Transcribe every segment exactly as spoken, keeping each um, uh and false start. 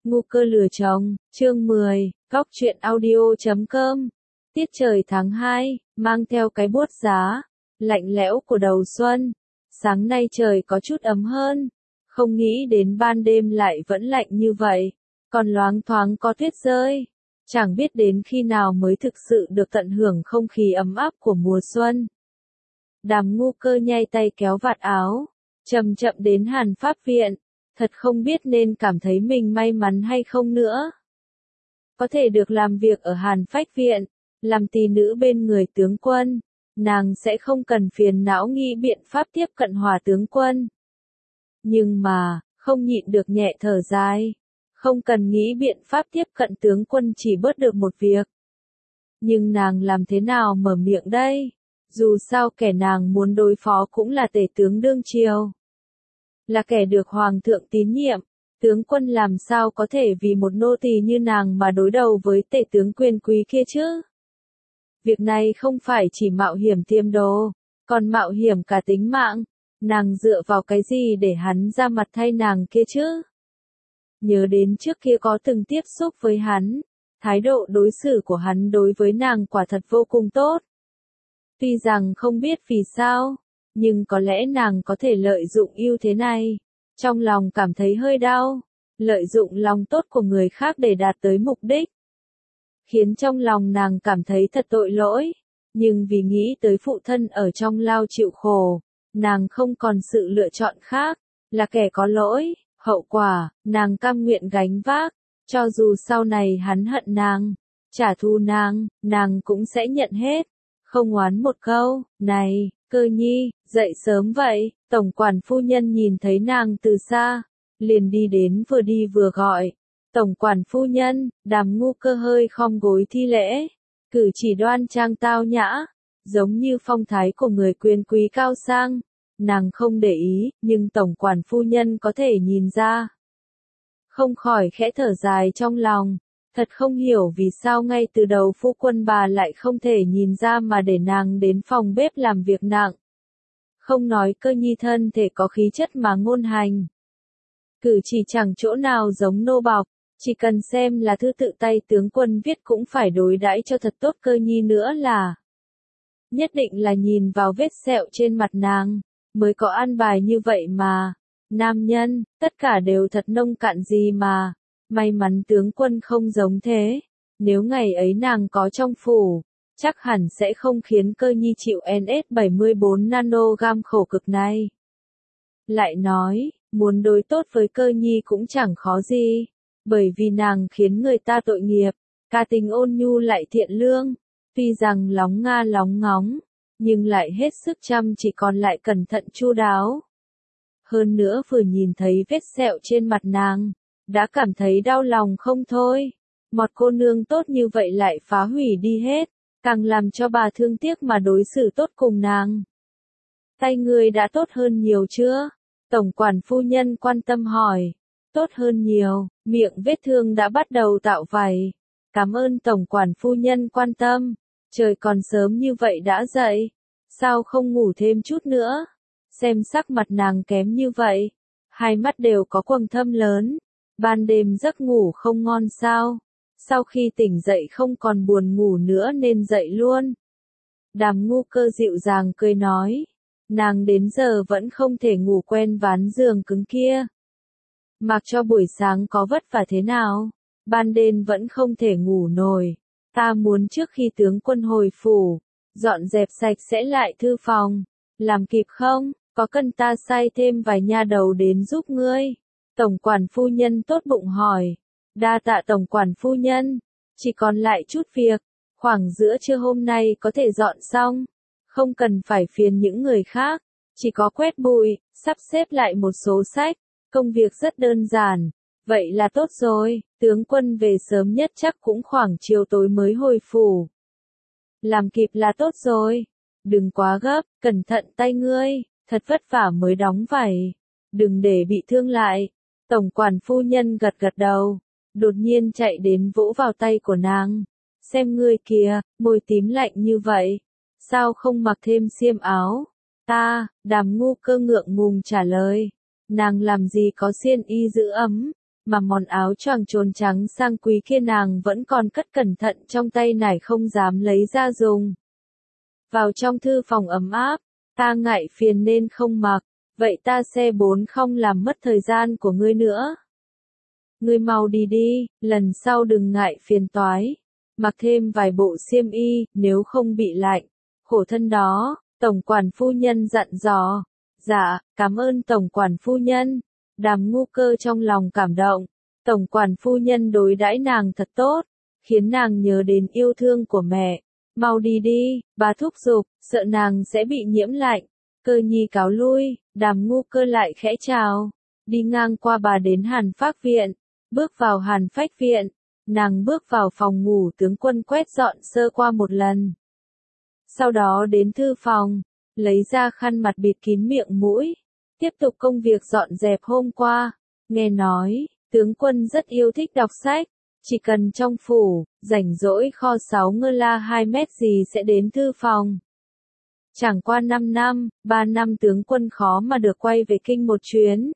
Ngu cơ lừa chồng, chương mười, góc truyện audio chấm com. Tiết trời tháng hai, mang theo cái buốt giá, lạnh lẽo của đầu xuân. Sáng nay trời có chút ấm hơn, không nghĩ đến ban đêm lại vẫn lạnh như vậy, còn loáng thoáng có tuyết rơi. Chẳng biết đến khi nào mới thực sự được tận hưởng không khí ấm áp của mùa xuân. Đàm Ngu Cơ nhay tay kéo vạt áo, chậm chậm đến Hàn Pháp viện. Thật không biết nên cảm thấy mình may mắn hay không nữa. Có thể được làm việc ở Hàn Phách viện, làm tỳ nữ bên người tướng quân, nàng sẽ không cần phiền não nghĩ biện pháp tiếp cận Hòa tướng quân. Nhưng mà, không nhịn được nhẹ thở dài, không cần nghĩ biện pháp tiếp cận tướng quân chỉ bớt được một việc. Nhưng nàng làm thế nào mở miệng đây? Dù sao kẻ nàng muốn đối phó cũng là tể tướng đương triều. Là kẻ được hoàng thượng tín nhiệm, tướng quân làm sao có thể vì một nô tỳ như nàng mà đối đầu với tể tướng quyền quý kia chứ? Việc này không phải chỉ mạo hiểm tiêm đồ, còn mạo hiểm cả tính mạng, nàng dựa vào cái gì để hắn ra mặt thay nàng kia chứ? Nhớ đến trước kia có từng tiếp xúc với hắn, thái độ đối xử của hắn đối với nàng quả thật vô cùng tốt. Tuy rằng không biết vì sao, nhưng có lẽ nàng có thể lợi dụng ưu thế này, trong lòng cảm thấy hơi đau, lợi dụng lòng tốt của người khác để đạt tới mục đích. Khiến trong lòng nàng cảm thấy thật tội lỗi, nhưng vì nghĩ tới phụ thân ở trong lao chịu khổ, nàng không còn sự lựa chọn khác, là kẻ có lỗi, hậu quả, nàng cam nguyện gánh vác, cho dù sau này hắn hận nàng, trả thù nàng, nàng cũng sẽ nhận hết, không oán một câu. Này, Cơ Nhi, dậy sớm vậy. Tổng quản phu nhân nhìn thấy nàng từ xa, liền đi đến vừa đi vừa gọi. Tổng quản phu nhân. Đàm Ngu Cơ hơi khom gối thi lễ, cử chỉ đoan trang tao nhã, giống như phong thái của người quyền quý cao sang. Nàng không để ý, nhưng tổng quản phu nhân có thể nhìn ra. Không khỏi khẽ thở dài trong lòng. Thật không hiểu vì sao ngay từ đầu phu quân bà lại không thể nhìn ra mà để nàng đến phòng bếp làm việc nặng. Không nói Cơ Nhi thân thể có khí chất mà ngôn hành. Cử chỉ chẳng chỗ nào giống nô bộc, chỉ cần xem là thư tự tay tướng quân viết cũng phải đối đãi cho thật tốt Cơ Nhi nữa là. Nhất định là nhìn vào vết sẹo trên mặt nàng, mới có an bài như vậy mà. Nam nhân, tất cả đều thật nông cạn gì mà. May mắn tướng quân không giống thế, nếu ngày ấy nàng có trong phủ, chắc hẳn sẽ không khiến Cơ Nhi chịu en ét bảy mươi bốn nanogam khổ cực này. Lại nói, muốn đối tốt với Cơ Nhi cũng chẳng khó gì, bởi vì nàng khiến người ta tội nghiệp, ca tình ôn nhu lại thiện lương, tuy rằng lóng nga lóng ngóng, nhưng lại hết sức chăm chỉ còn lại cẩn thận chu đáo. Hơn nữa vừa nhìn thấy vết sẹo trên mặt nàng, đã cảm thấy đau lòng không thôi. Một cô nương tốt như vậy lại phá hủy đi hết, càng làm cho bà thương tiếc mà đối xử tốt cùng nàng. Tay ngươi đã tốt hơn nhiều chưa? Tổng quản phu nhân quan tâm hỏi. Tốt hơn nhiều, miệng vết thương đã bắt đầu tạo vảy. Cảm ơn tổng quản phu nhân quan tâm. Trời còn sớm như vậy đã dậy, sao không ngủ thêm chút nữa? Xem sắc mặt nàng kém như vậy, hai mắt đều có quầng thâm lớn. Ban đêm giấc ngủ không ngon sao? Sau khi tỉnh dậy không còn buồn ngủ nữa nên dậy luôn. Đàm Ngu Cơ dịu dàng cười nói. Nàng đến giờ vẫn không thể ngủ quen ván giường cứng kia. Mặc cho buổi sáng có vất vả thế nào, ban đêm vẫn không thể ngủ nổi. Ta muốn trước khi tướng quân hồi phủ, dọn dẹp sạch sẽ lại thư phòng. Làm kịp không? Có cần ta sai thêm vài nha đầu đến giúp ngươi? Tổng quản phu nhân tốt bụng hỏi. Đa tạ tổng quản phu nhân, chỉ còn lại chút việc, khoảng giữa trưa hôm nay có thể dọn xong, không cần phải phiền những người khác, chỉ có quét bụi, sắp xếp lại một số sách, công việc rất đơn giản, vậy là tốt rồi, tướng quân về sớm nhất chắc cũng khoảng chiều tối mới hồi phủ. Làm kịp là tốt rồi, đừng quá gấp, cẩn thận tay ngươi, thật vất vả mới đóng vảy, đừng để bị thương lại. Tổng quản phu nhân gật gật đầu, đột nhiên chạy đến vỗ vào tay của nàng. Xem ngươi kìa, môi tím lạnh như vậy, sao không mặc thêm xiêm áo? Ta, Đàm Ngu Cơ ngượng ngùng trả lời, nàng làm gì có xiên y giữ ấm, mà món áo choàng trồn trắng sang quý kia nàng vẫn còn cất cẩn thận trong tay nải không dám lấy ra dùng. Vào trong thư phòng ấm áp, ta ngại phiền nên không mặc, vậy ta xe bốn không làm mất thời gian của ngươi nữa. Ngươi mau đi đi, lần sau đừng ngại phiền toái, mặc thêm vài bộ xiêm y, nếu không bị lạnh, khổ thân đó, tổng quản phu nhân dặn dò. Dạ, cảm ơn tổng quản phu nhân. Đàm Ngu Cơ trong lòng cảm động, tổng quản phu nhân đối đãi nàng thật tốt, khiến nàng nhớ đến yêu thương của mẹ. Mau đi đi, bà thúc giục, sợ nàng sẽ bị nhiễm lạnh. Cơ nhi cáo lui, Đàm Ngu Cơ lại khẽ chào, đi ngang qua bà đến Hàn Phác viện, bước vào Hàn Phách viện, nàng bước vào phòng ngủ tướng quân quét dọn sơ qua một lần. Sau đó đến thư phòng, lấy ra khăn mặt bịt kín miệng mũi, tiếp tục công việc dọn dẹp hôm qua. Nghe nói, tướng quân rất yêu thích đọc sách, chỉ cần trong phủ, rảnh rỗi kho sáu ngơ la hai mét gì sẽ đến thư phòng. Chẳng qua năm năm, ba năm tướng quân khó mà được quay về kinh một chuyến.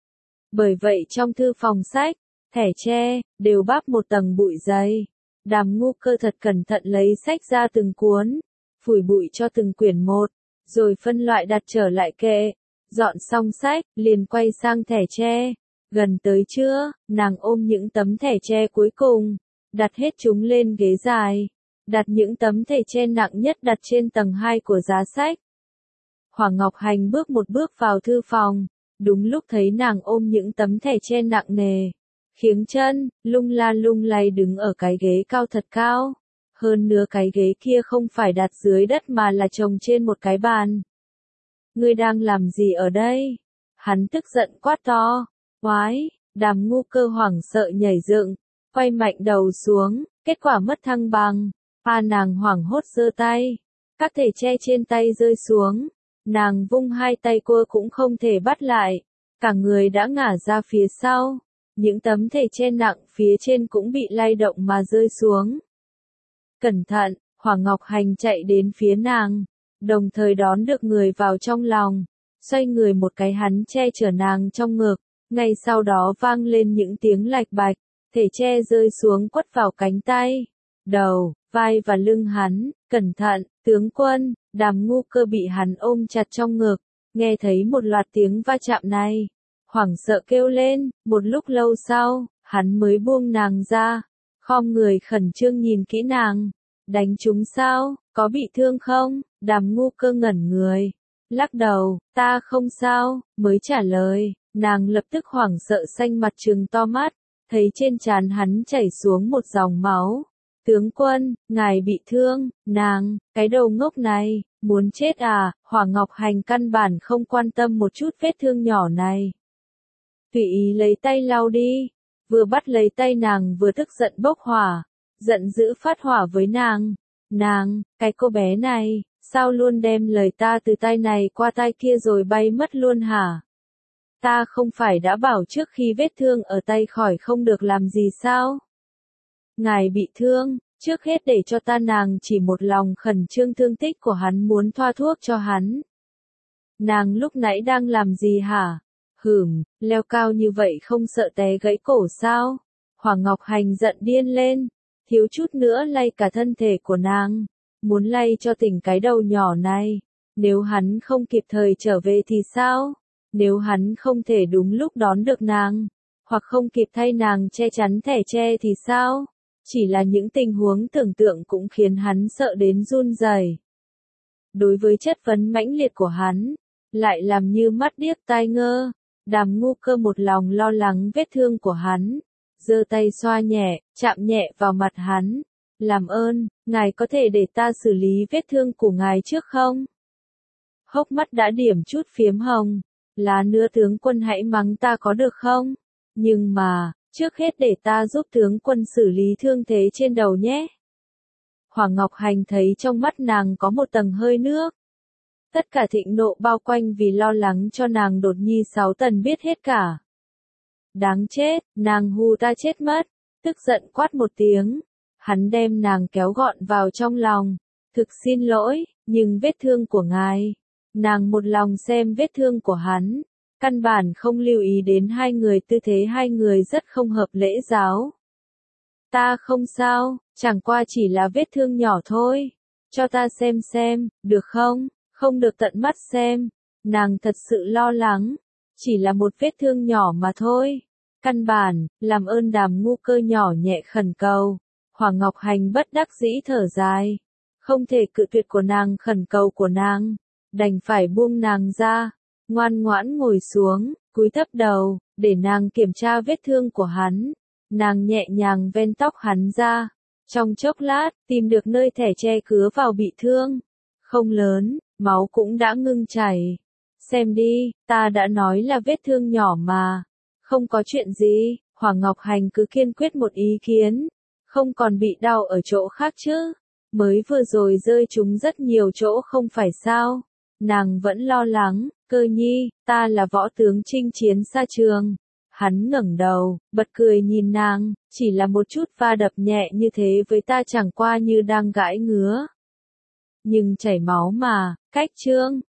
Bởi vậy trong thư phòng sách, thẻ tre, đều báp một tầng bụi dày. Đàm Ngu Cơ thật cẩn thận lấy sách ra từng cuốn, phủi bụi cho từng quyển một, rồi phân loại đặt trở lại kệ. Dọn xong sách, liền quay sang thẻ tre. Gần tới trưa, nàng ôm những tấm thẻ tre cuối cùng, đặt hết chúng lên ghế dài, đặt những tấm thẻ tre nặng nhất đặt trên tầng hai của giá sách. Hoàng Ngọc Hành bước một bước vào thư phòng, đúng lúc thấy nàng ôm những tấm thẻ tre nặng nề, khiếng chân, lung la lung lay đứng ở cái ghế cao thật cao. Hơn nữa cái ghế kia không phải đặt dưới đất mà là trồng trên một cái bàn. Ngươi đang làm gì ở đây? Hắn tức giận quát to. Oái, Đàm Ngu Cơ hoảng sợ nhảy dựng, quay mạnh đầu xuống, kết quả mất thăng bằng. A nàng hoảng hốt giơ tay, các thẻ tre trên tay rơi xuống, nàng vung hai tay cua cũng không thể bắt lại, cả người đã ngả ra phía sau, những tấm thẻ tre nặng phía trên cũng bị lay động mà rơi xuống. Cẩn thận, Hoàng Ngọc Hành chạy đến phía nàng, đồng thời đón được người vào trong lòng, xoay người một cái hắn che chở nàng trong ngực, ngay sau đó vang lên những tiếng lạch bạch, thẻ tre rơi xuống quất vào cánh tay, đầu, vai và lưng hắn. Cẩn thận, tướng quân. Đàm Ngu Cơ bị hắn ôm chặt trong ngực, nghe thấy một loạt tiếng va chạm này, hoảng sợ kêu lên. Một lúc lâu sau, hắn mới buông nàng ra, khom người khẩn trương nhìn kỹ nàng. Đánh trúng sao, có bị thương không? Đàm Ngu Cơ ngẩn người, lắc đầu, ta không sao, mới trả lời. Nàng lập tức hoảng sợ xanh mặt trừng to mắt, thấy trên trán hắn chảy xuống một dòng máu. Tướng quân, ngài bị thương. Nàng, cái đầu ngốc này, muốn chết à? Hoàng Ngọc Hành căn bản không quan tâm một chút vết thương nhỏ này. Tùy ý lấy tay lau đi, vừa bắt lấy tay nàng vừa tức giận bốc hỏa, giận dữ phát hỏa với nàng. Nàng, cái cô bé này, sao luôn đem lời ta từ tay này qua tay kia rồi bay mất luôn hả? Ta không phải đã bảo trước khi vết thương ở tay khỏi không được làm gì sao? Ngài bị thương, trước hết để cho ta. Nàng chỉ một lòng khẩn trương thương tích của hắn, muốn thoa thuốc cho hắn. Nàng lúc nãy đang làm gì hả? Hửm, leo cao như vậy không sợ té gãy cổ sao? Hoàng Ngọc Hành giận điên lên, thiếu chút nữa lay cả thân thể của nàng, muốn lay cho tỉnh cái đầu nhỏ này. Nếu hắn không kịp thời trở về thì sao? Nếu hắn không thể đúng lúc đón được nàng, hoặc không kịp thay nàng che chắn thẻ tre thì sao? Chỉ là những tình huống tưởng tượng cũng khiến hắn sợ đến run rẩy. Đối với chất vấn mãnh liệt của hắn, lại làm như mắt điếc tai ngơ. Đàm Ngu Cơ một lòng lo lắng vết thương của hắn, giơ tay xoa nhẹ, chạm nhẹ vào mặt hắn. Làm ơn, ngài có thể để ta xử lý vết thương của ngài trước không? Hốc mắt đã điểm chút phiếm hồng. Lá nữa tướng quân hãy mắng ta có được không? Nhưng mà, trước hết để ta giúp tướng quân xử lý thương thế trên đầu nhé. Hoàng Ngọc Hành thấy trong mắt nàng có một tầng hơi nước. Tất cả thịnh nộ bao quanh vì lo lắng cho nàng đột nhi sáu tần biết hết cả. Đáng chết, nàng hù ta chết mất. Tức giận quát một tiếng. Hắn đem nàng kéo gọn vào trong lòng. Thực xin lỗi, nhưng vết thương của ngài. Nàng một lòng xem vết thương của hắn. căn bản không lưu ý đến hai người, tư thế hai người rất không hợp lễ giáo. Ta không sao, chẳng qua chỉ là vết thương nhỏ thôi. Cho ta xem xem, được không? Không được tận mắt xem. Nàng thật sự lo lắng. Chỉ là một vết thương nhỏ mà thôi. Căn bản, làm ơn Đàm Ngu Cơ nhỏ nhẹ khẩn cầu. Hoàng Ngọc Hành bất đắc dĩ thở dài. Không thể cự tuyệt của nàng khẩn cầu của nàng. Đành phải buông nàng ra. Ngoan ngoãn ngồi xuống, cúi thấp đầu, để nàng kiểm tra vết thương của hắn. Nàng nhẹ nhàng ven tóc hắn ra. Trong chốc lát, tìm được nơi thẻ che cứa vào bị thương. Không lớn, máu cũng đã ngưng chảy. Xem đi, ta đã nói là vết thương nhỏ mà. Không có chuyện gì, Hoàng Ngọc Hành cứ kiên quyết một ý kiến. Không còn bị đau ở chỗ khác chứ. Mới vừa rồi rơi trúng rất nhiều chỗ không phải sao. Nàng vẫn lo lắng, Cơ nhi, ta là võ tướng chinh chiến xa trường. Hắn ngẩng đầu, bật cười nhìn nàng, chỉ là một chút va đập nhẹ như thế với ta chẳng qua như đang gãi ngứa. Nhưng chảy máu mà, cách trương,